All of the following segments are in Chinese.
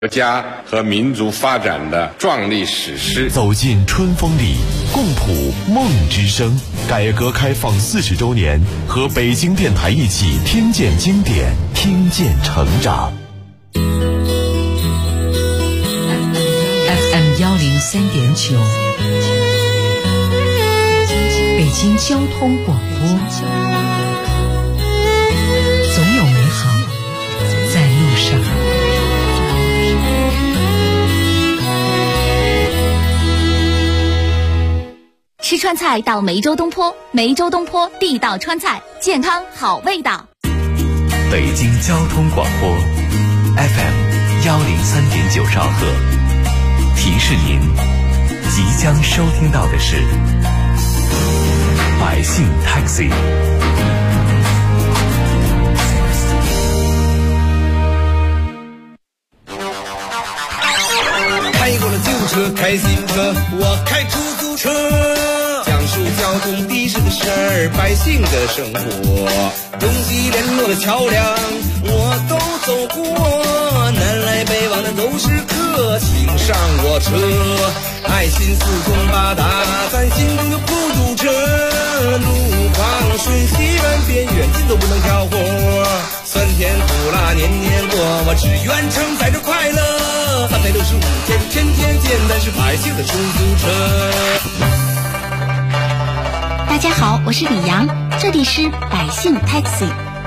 国家和民族发展的壮丽史诗。 走进春风里，共谱梦之声。改革开放40周年，和北京电台一起听见经典，听见成长。 FM 103.9，北京交通广播，总有美好在路上。 吃川菜到梅州东坡，梅州东坡地道川菜，健康好味道。 北京交通广播 FM 103.9兆赫，提示您即将收听到的是百姓 Taxi。 开过了旧车，开新车，我开出租车。讲述交通的士的事儿，百姓的生活，东西联络的桥梁我都走过，南来北往的都是客，请上我车。爱心四通八达，咱心中就不堵车，路况顺西南边远近都不能挑活，酸甜苦辣年年过，我只愿承载着快乐，365天天天见，但是百姓的出租车。 大家好，我是李阳，这里是百姓 Taxi。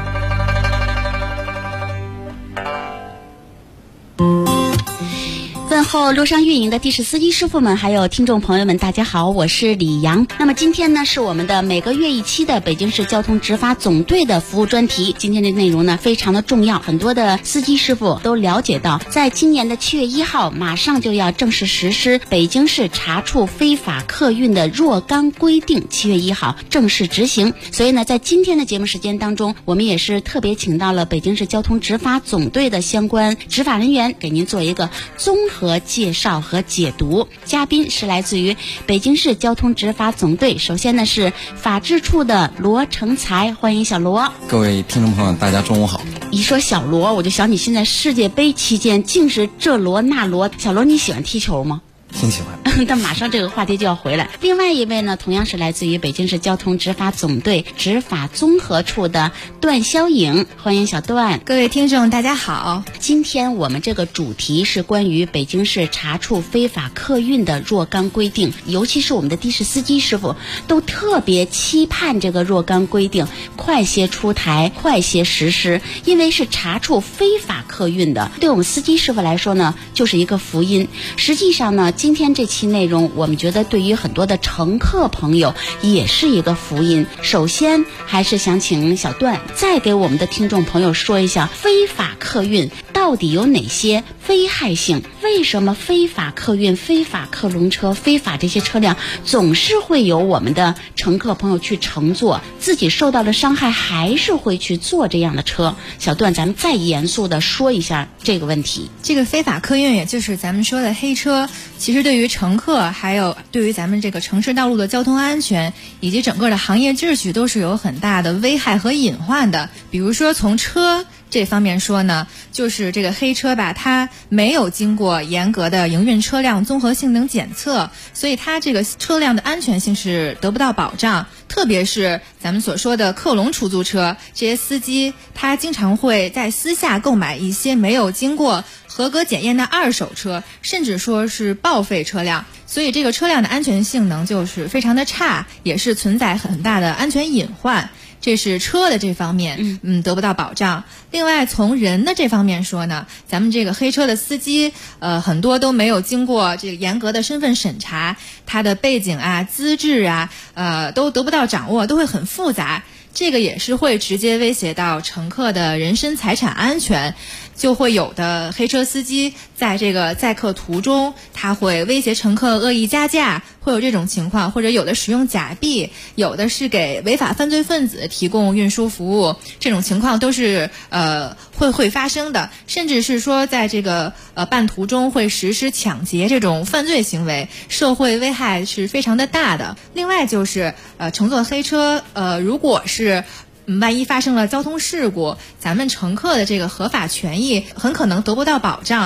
问候路上运营的的士司机师傅们，还有听众朋友们，大家好，我是李阳。那么今天呢，是我们的每个月一期的北京市交通执法总队的服务专题。今天的内容呢非常的重要，很多的司机师傅都了解到，在今年的7月1号，马上就要正式实施北京市查处非法客运的若干规定，7月1号正式执行。所以呢，在今天的节目时间当中，我们也是特别请到了北京市交通执法总队的相关执法人员，给您做一个综合介绍和解读。嘉宾是来自于北京市交通执法总队，首先呢是法制处的罗成才，欢迎小罗。 各位听众朋友，大家中午好。 一说小罗，我就想你现在世界杯期间竟是这罗那罗。小罗，你喜欢踢球吗？ 挺喜欢。 但马上这个话题就要回来。另外一位呢，同样是来自于北京市交通执法总队执法综合处的段肖颖，欢迎小段。 各位听众大家好， 今天我们这个主题是关于北京市查处非法客运的若干规定，尤其是我们的的士司机师傅都特别期盼这个若干规定快些出台，快些实施，因为是查处非法客运的，对我们司机师傅来说呢就是一个福音。实际上呢，今天这期内容我们觉得对于很多的乘客朋友也是一个福音。首先还是想请小段再给我们的听众朋友说一下，非法客运到底有哪些危害性，为什么非法客运、非法客轮车、非法这些车辆总是会有我们的乘客朋友去乘坐，自己受到了伤害还是会去坐这样的车。小段，咱们再严肃的说一下这个问题。 这个非法客运也就是咱们说的黑车，其实对于乘客还有对于咱们这个城市道路的交通安全以及整个的行业秩序都是有很大的危害和隐患的。比如说从车这方面说呢，就是这个黑车吧，它没有经过严格的营运车辆综合性能检测，所以它这个车辆的安全性是得不到保障。特别是咱们所说的客轮出租车，这些司机他经常会在私下购买一些没有经过合格检验的二手车，甚至说是报废车辆，所以这个车辆的安全性能就是非常的差，也是存在很大的安全隐患。这是车的这方面得不到保障。另外从人的这方面说呢，咱们这个黑车的司机很多都没有经过这个严格的身份审查，他的背景啊、资质啊都得不到掌握，都会很复杂，这个也是会直接威胁到乘客的人身财产安全。就会有的黑车司机在这个载客途中，他会威胁乘客恶意加价，会有这种情况，或者有的使用假币，有的是给违法犯罪分子提供运输服务，这种情况都是会发生的。甚至是说在这个半途中会实施抢劫这种犯罪行为，社会危害是非常的大的。另外就是乘坐黑车如果是万一发生了交通事故，咱们乘客的这个合法权益很可能得不到保障。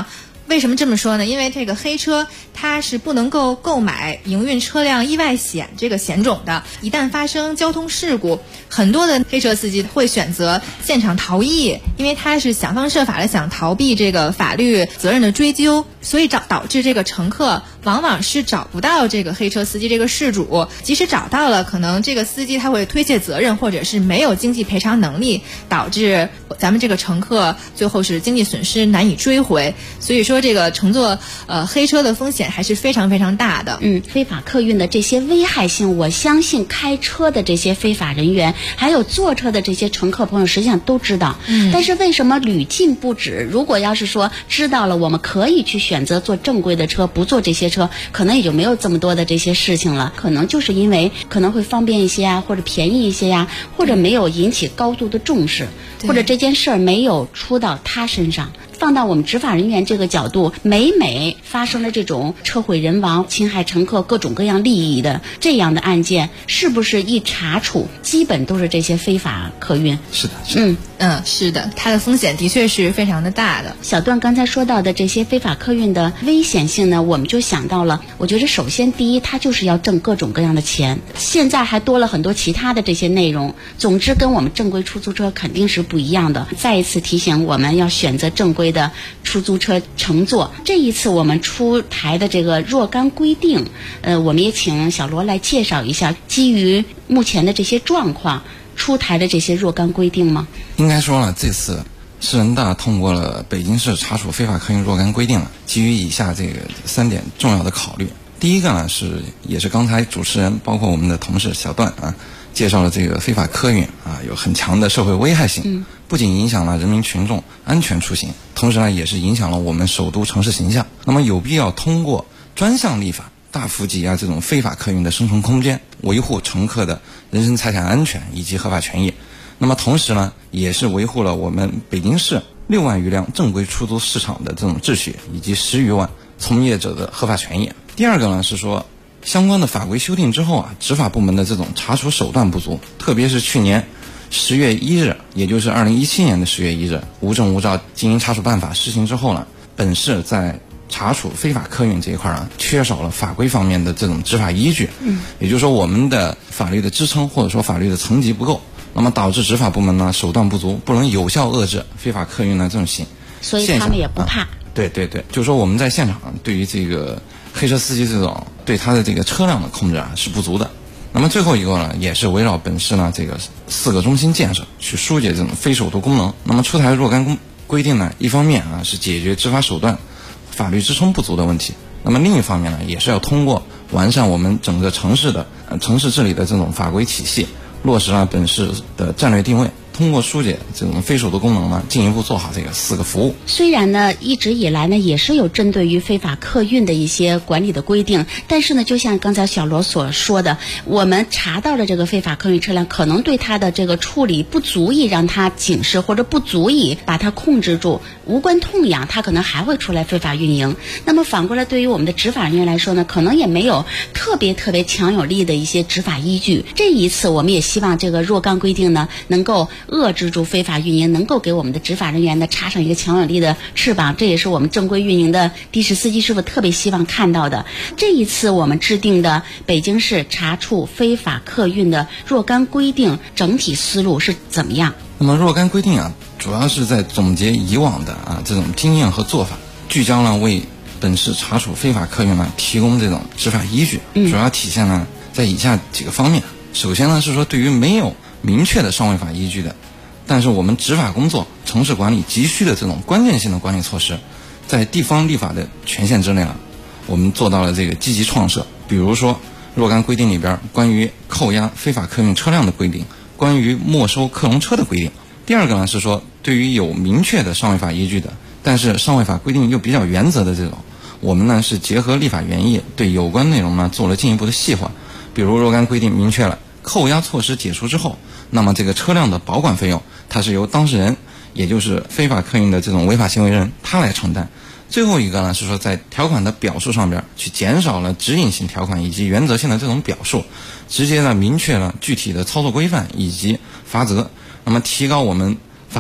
为什么这么说呢？因为这个黑车它是不能够购买营运车辆意外险这个险种的，一旦发生交通事故，很多的黑车司机会选择现场逃逸，因为他是想方设法的想逃避这个法律责任的追究，所以导致这个乘客往往是找不到这个黑车司机这个事主，即使找到了，可能这个司机他会推卸责任，或者是没有经济赔偿能力，导致咱们这个乘客最后是经济损失难以追回。所以说这个乘坐黑车的风险还是非常非常大的。 非法客运的这些危害性，我相信开车的这些非法人员，还有坐车的这些乘客朋友实际上都知道。但是为什么屡禁不止？如果要是说知道了，我们可以去选择坐正规的车，不坐这些车，可能也就没有这么多的这些事情了。可能就是因为可能会方便一些啊，或者便宜一些呀，或者没有引起高度的重视，或者这件事儿没有出到他身上。放到我们执法人员这个角度，每发生了这种车毁人亡、侵害乘客各种各样利益的这样的案件，是不是一查处基本都是这些非法客运？ 是的， 是的，它的风险的确是非常的大的。 小段刚才说到的这些非法客运的危险性呢，我们就想到了，我觉得首先第一，它就是要挣各种各样的钱，现在还多了很多其他的这些内容，总之跟我们正规出租车肯定是不一样的。再一次提醒我们要选择正规的出租车乘坐。这一次我们出台的这个若干规定，我们也请小罗来介绍一下，基于目前的这些状况出台的这些若干规定吗？ 应该说了，这次市人大通过了北京市查处非法客运若干规定了，基于以下这个3点重要的考虑。第一个呢也是刚才主持人包括我们的同事小段介绍了这个非法客运有很强的社会危害性，不仅影响了人民群众安全出行，同时呢也是影响了我们首都城市形象。那么有必要通过专项立法大幅挤压这种非法客运的生存空间，维护乘客的人身财产安全以及合法权益。那么同时呢也是维护了我们北京市6万余辆正规出租市场的这种秩序，以及10余万从业者的合法权益。第二个呢是说，相关的法规修订之后执法部门的这种查处手段不足，特别是去年10月1日，也就是2017年的10月1日，无证无照经营查处办法施行之后呢，本市在查处非法客运这一块缺少了法规方面的这种执法依据。也就是说，我们的法律的支撑或者说法律的层级不够，那么导致执法部门呢手段不足，不能有效遏制非法客运的这种现象， 所以他们也不怕。 对，就是说我们在现场对于这个黑车司机这种对他的这个车辆的控制是不足的。那么最后一个呢，也是围绕本市呢这个4个中心建设去疏解这种非首都功能。那么出台若干规定呢，一方面是解决执法手段法律支撑不足的问题，那么另一方面呢，也是要通过完善我们整个城市的城市治理的这种法规体系，落实了本市的战略定位，通过疏解这种非首都功能呢，进一步做好这个4个服务。 虽然呢，一直以来呢，也是有针对于非法客运的一些管理的规定，但是呢，就像刚才小罗所说的，我们查到了这个非法客运车辆，可能对它的这个处理不足以让它警示，或者不足以把它控制住，无关痛痒，它可能还会出来非法运营。那么反过来，对于我们的执法人员来说呢，可能也没有特别强有力的一些执法依据。这一次，我们也希望这个若干规定呢，能够遏制住非法运营，能够给我们的执法人员呢插上一个强有力的翅膀，这也是我们正规运营的的士司机师傅特别希望看到的。这一次我们制定的北京市查处非法客运的若干规定整体思路是怎么样？ 那么若干规定主要是在总结以往的这种经验和做法，聚焦了为本市查处非法客运提供这种执法依据，主要体现了在以下几个方面。首先呢是说，对于没有明确的尚未法依据的，但是我们执法工作、城市管理急需的这种关键性的管理措施，在地方立法的权限之内我们做到了这个积极创设。比如说若干规定里边关于扣押非法客运车辆的规定，关于没收客隆车的规定。第二个呢是说，对于有明确的尚未法依据的，但是尚未法规定又比较原则的这种，我们呢是结合立法原意，对有关内容呢做了进一步的细化。比如若干规定明确了扣押措施解除之后，那么这个车辆的保管费用，它是由当事人，也就是非法客运的这种违法行为人，他来承担。最后一个呢是说，在条款的表述上边去减少了指引性条款以及原则性的这种表述，直接呢明确了具体的操作规范以及罚则，那么提高我们法律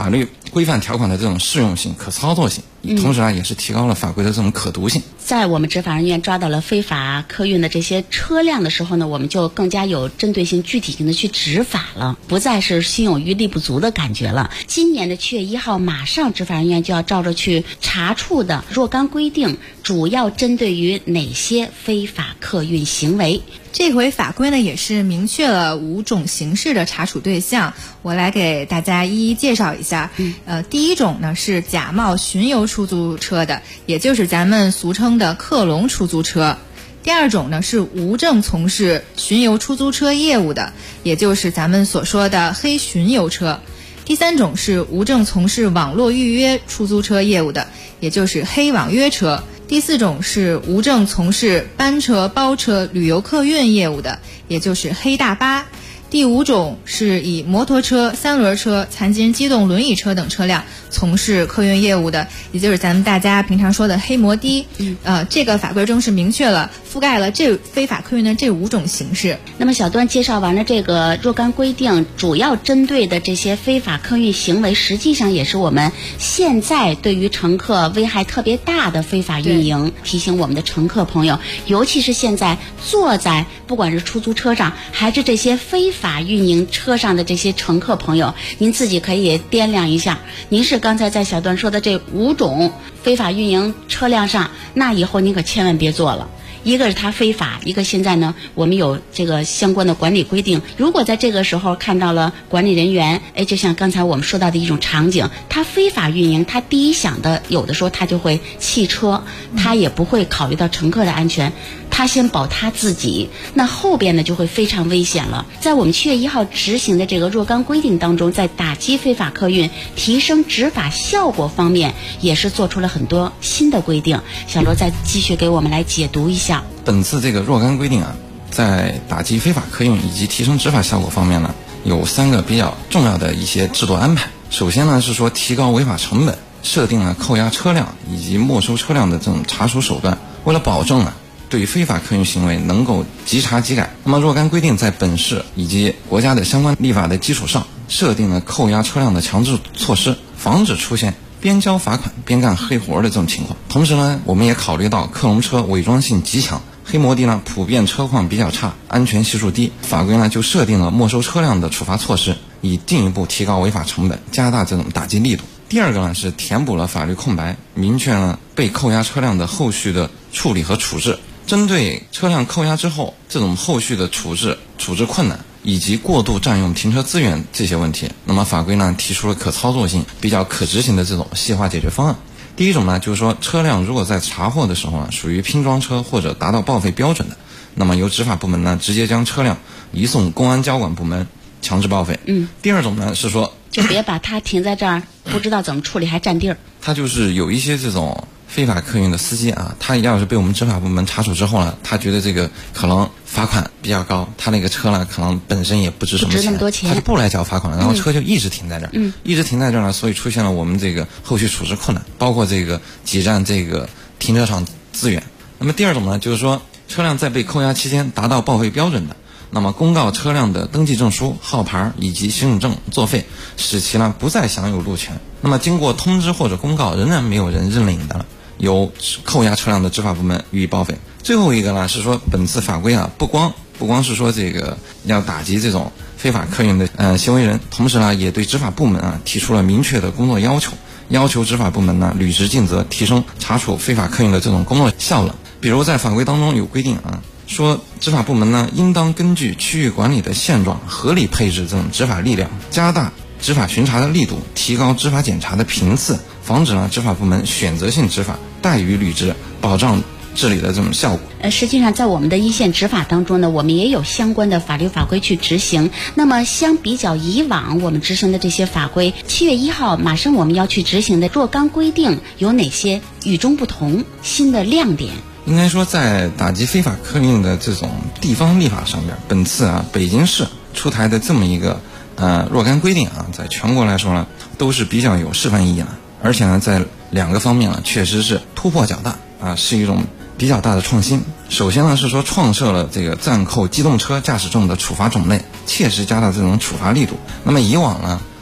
规范条款的这种适用性、可操作性，同时呢也是提高了法规的这种可读性。 在我们执法人员抓到了非法客运的这些车辆的时候呢，我们就更加有针对性、具体性的去执法了，不再是心有余力不足的感觉了。今年的7月1号，马上执法人员就要照着去查处的若干规定，主要针对于哪些非法客运行为？ 这回法规呢也是明确了5种形式的查处对象，我来给大家一一介绍一下。第一种呢是假冒巡游出租车的，也就是咱们俗称的客隆出租车。第二种呢是无证从事巡游出租车业务的，也就是咱们所说的黑巡游车。第三种是无证从事网络预约出租车业务的，也就是黑网约车。第四种是无证从事班车、包车、旅游客运业务的，也就是黑大巴。第五种是以摩托车、三轮车、残疾人机动轮椅车等车辆从事客运业务的，也就是咱们大家平常说的黑摩的。这个法规中是明确了覆盖了这非法客运的这5种形式。 那么小段介绍完了这个若干规定，主要针对的这些非法客运行为，实际上也是我们现在对于乘客危害特别大的非法运营。提醒我们的乘客朋友，尤其是现在坐在不管是出租车上还是这些非法运营车上的这些乘客朋友，您自己可以掂量一下，您是刚才在小段说的这5种非法运营车辆上，那以后您可千万别坐了。一个是它非法，一个现在呢我们有这个相关的管理规定，如果在这个时候看到了管理人员，就像刚才我们说到的一种场景，他非法运营，他第一想的有的时候他就会弃车，他也不会考虑到乘客的安全，他先保他自己，那后边呢就会非常危险了。在我们7月1号执行的这个若干规定当中，在打击非法客运、提升执法效果方面，也是做出了很多新的规定。小罗再继续给我们来解读一下。 本次这个若干规定啊，在打击非法客运以及提升执法效果方面呢，有3个比较重要的一些制度安排。首先呢是说提高违法成本，设定了扣押车辆以及没收车辆的这种查处手段，为了保证对非法客运行为能够即查即改，那么若干规定在本市以及国家的相关立法的基础上，设定了扣押车辆的强制措施，防止出现边交罚款边干黑活的这种情况。同时呢，我们也考虑到客隆车伪装性极强，黑摩的呢普遍车况比较差，安全系数低，法规呢就设定了没收车辆的处罚措施，以进一步提高违法成本，加大这种打击力度。第二个呢是填补了法律空白，明确了被扣押车辆的后续的处理和处置。针对车辆扣押之后这种后续的处置困难以及过度占用停车资源这些问题，那么法规呢提出了可操作性、比较可执行的这种细化解决方案。第一种呢就是说，车辆如果在查获的时候属于拼装车或者达到报废标准的，那么由执法部门呢直接将车辆移送公安交管部门强制报废。第二种呢是说， 就别把它停在这儿不知道怎么处理还占地儿。 他就是有一些这种非法客运的司机啊，他要是被我们执法部门查处之后呢，他觉得这个可能罚款比较高，他那个车呢可能本身也不值什么钱， 不值那么多钱， 他就不来交罚款了，然后车就一直停在这儿，一直停在这儿呢，所以出现了我们这个后续处置困难，包括这个挤占这个停车场资源。那么第二种呢，就是说车辆在被扣押期间达到报废标准的，那么公告车辆的登记证书、号牌以及行驶证作废，使其呢不再享有路权。那么经过通知或者公告仍然没有人认领的了，由扣押车辆的执法部门予以报废。最后一个呢是说，本次法规啊不光是说这个要打击这种非法客运的行为人，同时呢也对执法部门啊提出了明确的工作要求，要求执法部门呢履职尽责，提升查处非法客运的这种工作效能。比如在法规当中有规定啊，说执法部门呢应当根据区域管理的现状，合理配置这种执法力量，加大执法巡查的力度，提高执法检查的频次，防止呢执法部门选择性执法，怠于履职，保障治理的这种效果。 实际上在我们的一线执法当中呢，我们也有相关的法律法规去执行。那么相比较以往我们执行的这些法规，7月1号马上我们要去执行的若干规定有哪些与众不同、新的亮点？ 应该说在打击非法客运的这种地方立法上面，本次啊北京市出台的这么一个若干规定啊，在全国来说呢都是比较有示范意义的，而且呢在2个方面呢确实是突破较大啊，是一种比较大的创新。首先呢是说创设了这个暂扣机动车驾驶证的处罚种类，切实加大这种处罚力度。那么以往呢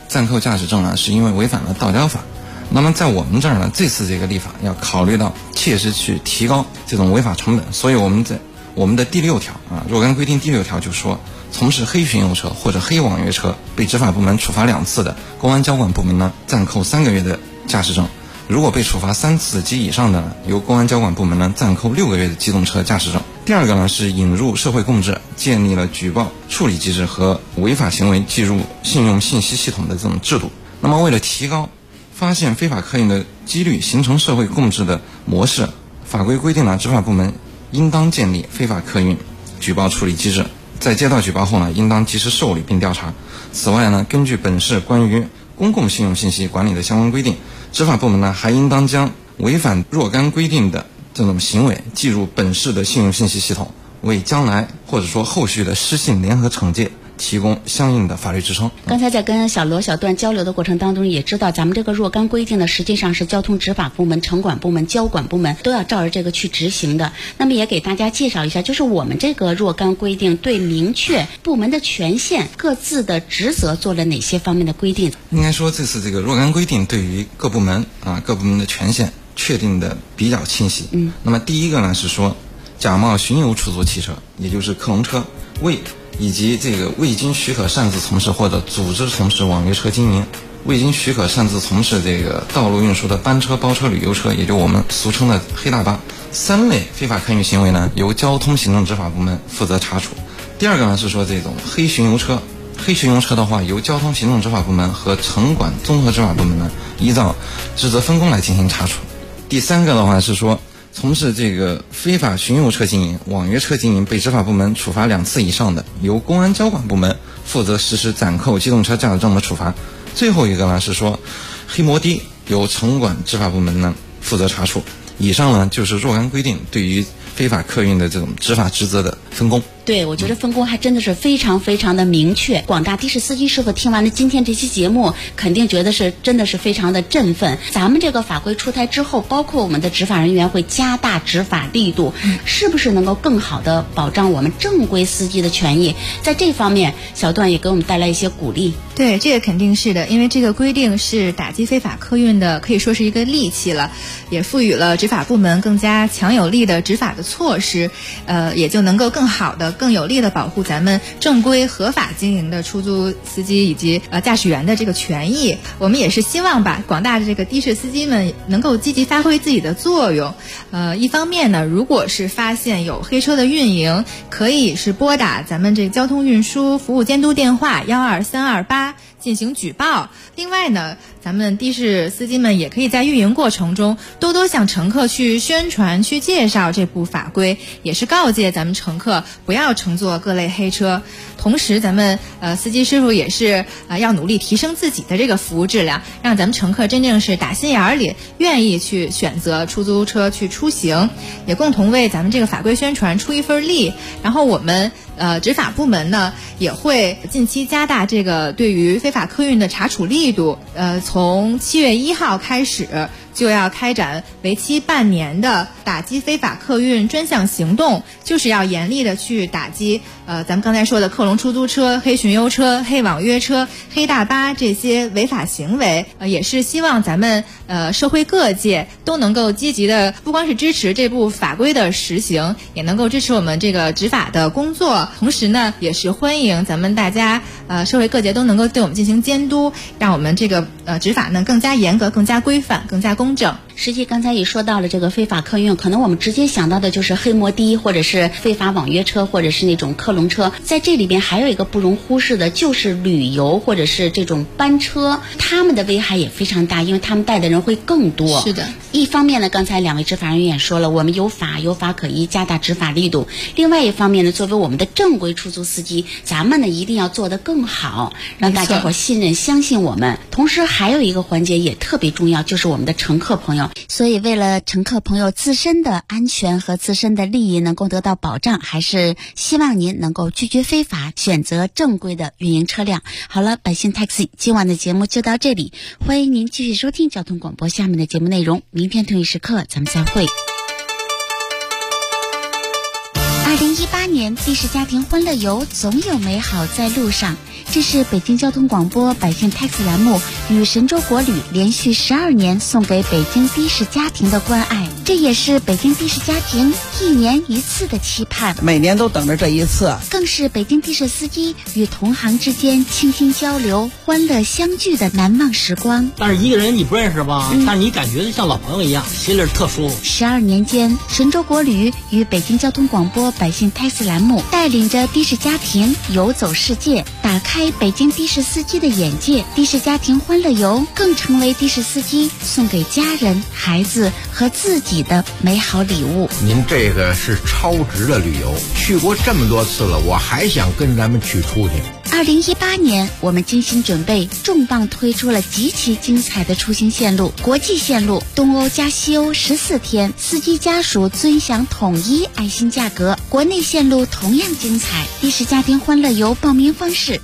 暂扣驾驶证是因为违反了道交法。那么在我们这儿呢，这次这个立法要考虑到切实去提高这种违法成本，所以我们在我们的第6条若干规定第6条就说，从事黑巡游车或者黑网约车被执法部门处罚2次的，公安交管部门呢暂扣3个月的驾驶证；如果被处罚3次及以上的呢，由公安交管部门呢暂扣6个月的机动车驾驶证。第二个呢是引入社会共治，建立了举报处理机制和违法行为记入信用信息系统的这种制度。那么为了提高发现非法客运的几率，形成社会共治的模式，法规规定了执法部门应当建立非法客运举报处理机制，在接到举报后呢，应当及时受理并调查。此外呢，根据本市关于公共信用信息管理的相关规定，执法部门呢还应当将违反若干规定的这种行为记入本市的信用信息系统，为将来或者说后续的失信联合惩戒提供相应的法律支撑。 刚才在跟小罗小段交流的过程当中，也知道咱们这个若干规定呢，实际上是交通执法部门、城管部门、交管部门都要照着这个去执行的。那么也给大家介绍一下，就是我们这个若干规定对明确部门的权限、各自的职责做了哪些方面的规定。 应该说这次这个若干规定对于各部门各部门的权限确定的比较清晰。那么第一个呢是说，假冒巡游出租汽车，也就是客龙车，以及这个未经许可擅自从事或者组织从事网约车经营，未经许可擅自从事这个道路运输的班车、包车、旅游车，也就我们俗称的黑大巴，3类非法客运行为呢，由交通行政执法部门负责查处。第二个呢是说这种黑巡游车，黑巡游车的话，由交通行政执法部门和城管综合执法部门呢依照职责分工来进行查处。第三个的话是说，从事这个非法巡游车经营、网约车经营被执法部门处罚2次以上的，由公安交管部门负责实施暂扣机动车驾驶证的处罚。最后一个呢是说，黑摩的由城管执法部门呢负责查处。以上呢就是若干规定对于非法客运的这种执法职责的分工。 对，我觉得分工还真的是非常非常的明确。广大的士司机师傅听完了今天这期节目，肯定觉得是真的是非常的振奋。咱们这个法规出台之后，包括我们的执法人员会加大执法力度，是不是能够更好的保障我们正规司机的权益？在这方面，小段也给我们带来一些鼓励。 对，这个肯定是的，因为这个规定是打击非法客运的，可以说是一个利器了，也赋予了执法部门更加强有力的执法的措施，也就能够更好的、更有力的保护咱们正规合法经营的出租司机以及驾驶员的这个权益。我们也是希望吧，广大的这个的士司机们能够积极发挥自己的作用。一方面呢，如果是发现有黑车的运营，可以是拨打咱们这个交通运输服务监督电话12328进行举报。另外呢，咱们的士司机们也可以在运营过程中多多向乘客去宣传、去介绍这部法规，也是告诫咱们乘客不要乘坐各类黑车。同时，咱们司机师傅也是要努力提升自己的这个服务质量，让咱们乘客真正是打心眼里愿意去选择出租车去出行，也共同为咱们这个法规宣传出一份力。然后我们执法部门呢也会近期加大这个对于非法客运的查处力度。从7月1号开始就要开展为期半年的打击非法客运专项行动，就是要严厉的去打击咱们刚才说的客龙出租车、黑巡游车、黑网约车、黑大巴这些违法行为。也是希望咱们社会各界都能够积极的，不光是支持这部法规的实行，也能够支持我们这个执法的工作。同时呢，也是欢迎咱们大家社会各界都能够对我们进行监督，让我们这个执法呢更加严格、更加规范、更加公正。 实际刚才也说到了这个非法客运，可能我们直接想到的就是黑摩的，或者是非法网约车，或者是那种客龙车。在这里边还有一个不容忽视的，就是旅游或者是这种班车，他们的危害也非常大，因为他们带的人会更多。 是的， 一方面呢，刚才2位执法人员也说了，我们有法可依，加大执法力度。另外一方面呢，作为我们的正规出租司机，咱们呢一定要做得更好，让大家伙信任相信我们。同时还有一个环节也特别重要，就是我们的乘客朋友。所以为了乘客朋友自身的安全和自身的利益能够得到保障，还是希望您能够拒绝非法，选择正规的运营车辆。好了，百姓 Taxi 今晚的节目就到这里，欢迎您继续收听交通广播下面的节目内容，明天同一时刻咱们再会。 2018年第10家庭欢乐游总有美好在路上，这是北京交通广播百姓 Taxi 栏目与神州国旅连续12年送给北京的士家庭的关爱，这也是北京的士家庭1年1次的期盼， 每年都等着这一次， 更是北京的士司机与同行之间倾心交流、欢乐相聚的难忘时光。 但是一个人你不认识吧，但是你感觉像老朋友一样，心里特舒服。 12年间，神州国旅与北京交通广播百姓 Taxi 栏目带领着的士家庭游走世界，打开北京的士司机的眼界。的士家庭欢乐游更成为的士司机送给家人、孩子和自己的美好礼物。 您这个是超值的旅游，去过这么多次了，我还想跟咱们去出去。 2018年，我们精心准备，重磅推出了极其精彩的出行线路。国际线路东欧加西欧14天，司机家属尊享统一爱心价格。国内线路同样精彩，的士家庭欢乐游报名方式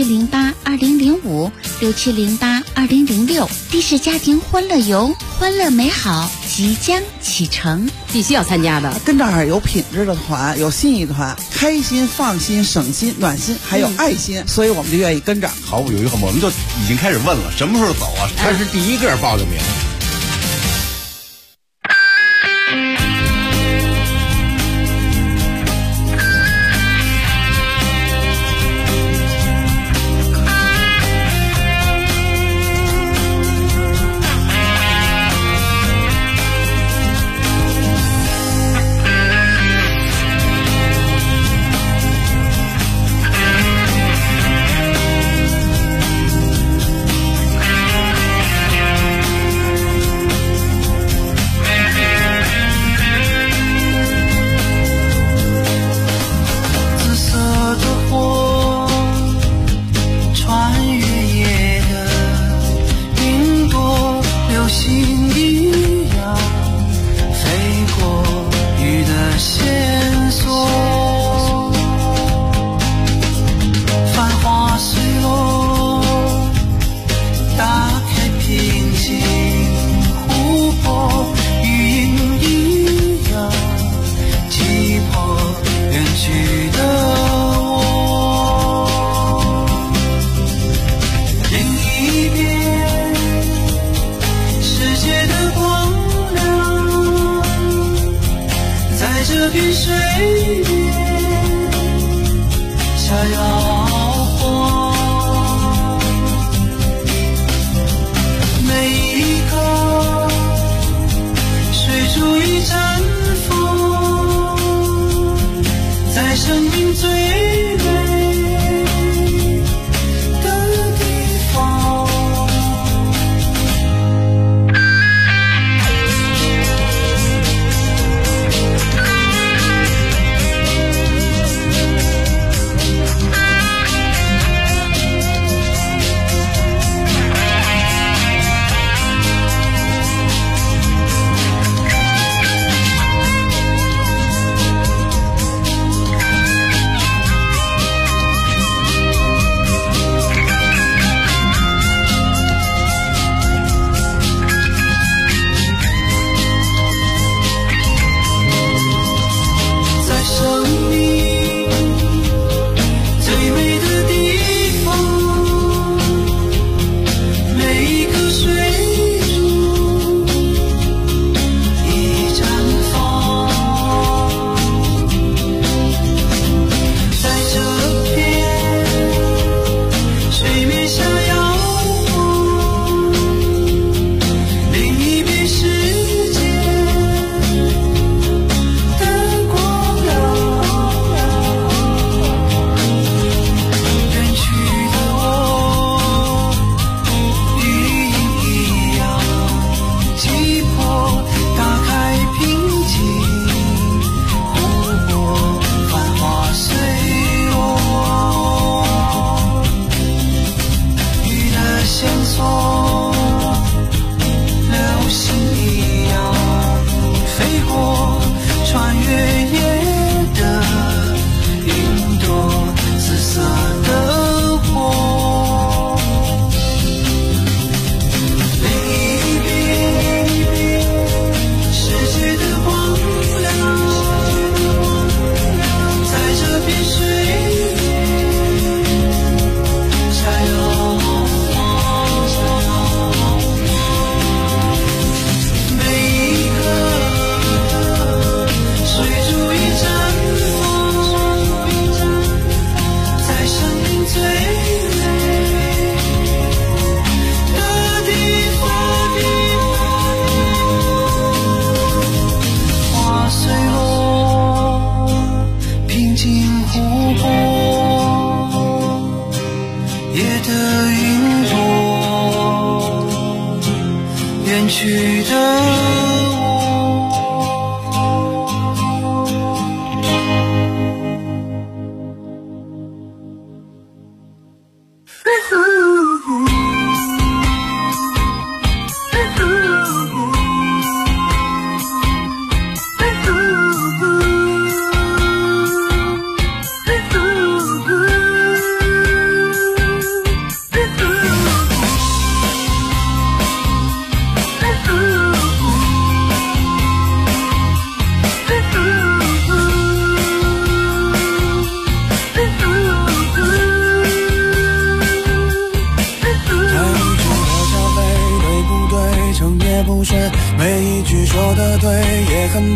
6708-2005、6708-2006。的士家庭欢乐游，欢乐美好即将启程。 必须要参加的， 跟这儿有品质的团，有心意团，开心、放心、省心、暖心，还有爱心，所以我们就愿意跟着。 毫不犹豫，我们就已经开始问了，什么时候走啊？ 他是第一个报的名。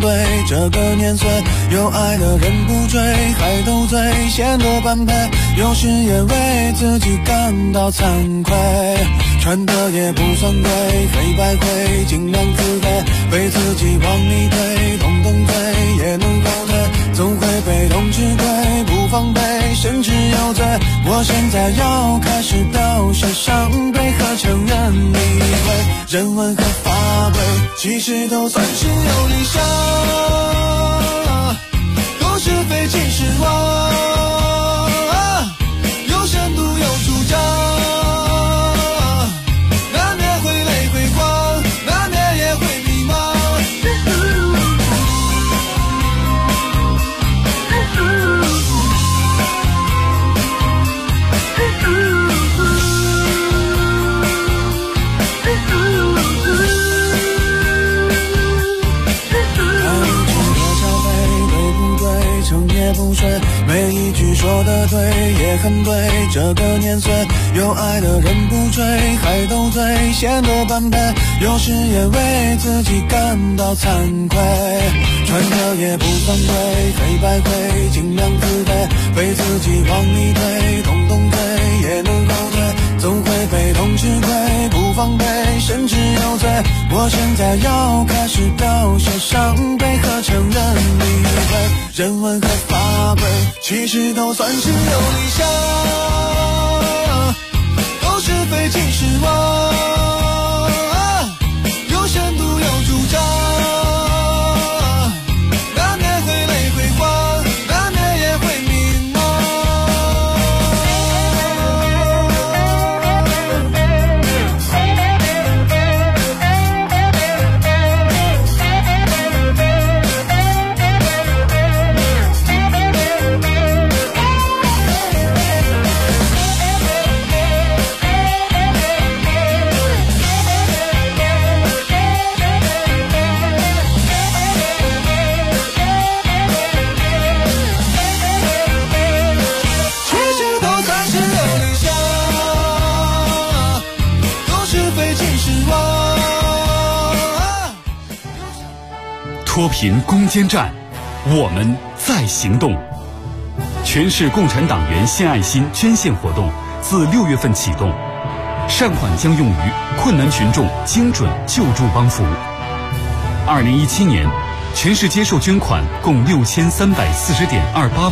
对，这个年岁有爱的人不追，还斗嘴显得般配，有时也为自己感到惭愧，穿的也不算贵，黑白灰尽量自卑，被自己往里推，动动嘴也能后退，总会被动吃亏，不防备甚至有罪，我现在要开始表现伤悲和承认理亏，人文和法规其实都算是有理想，都是非其实我有深度有主张，难免会泪会光，难免也会迷茫，不睡，每一句说的对也很对，这个年岁有爱的人不追，还斗嘴显得般配，有时也为自己感到惭愧，穿的也不算贵，黑白灰尽量自卑，被自己往里推，动动嘴也能后退，总会被动吃亏，不防备甚至有罪，我现在要开始表现伤悲和承认理亏，人文和法规其实都算是有理想，都是非其实我有深度有主张，难免会泪会光，难免也会迷茫。 脱贫攻坚战，我们在行动。全市共产党员献爱心捐献活动自6月份启动，善款将用于困难群众精准救助帮扶。2017年，全市接受捐款共6340.28万。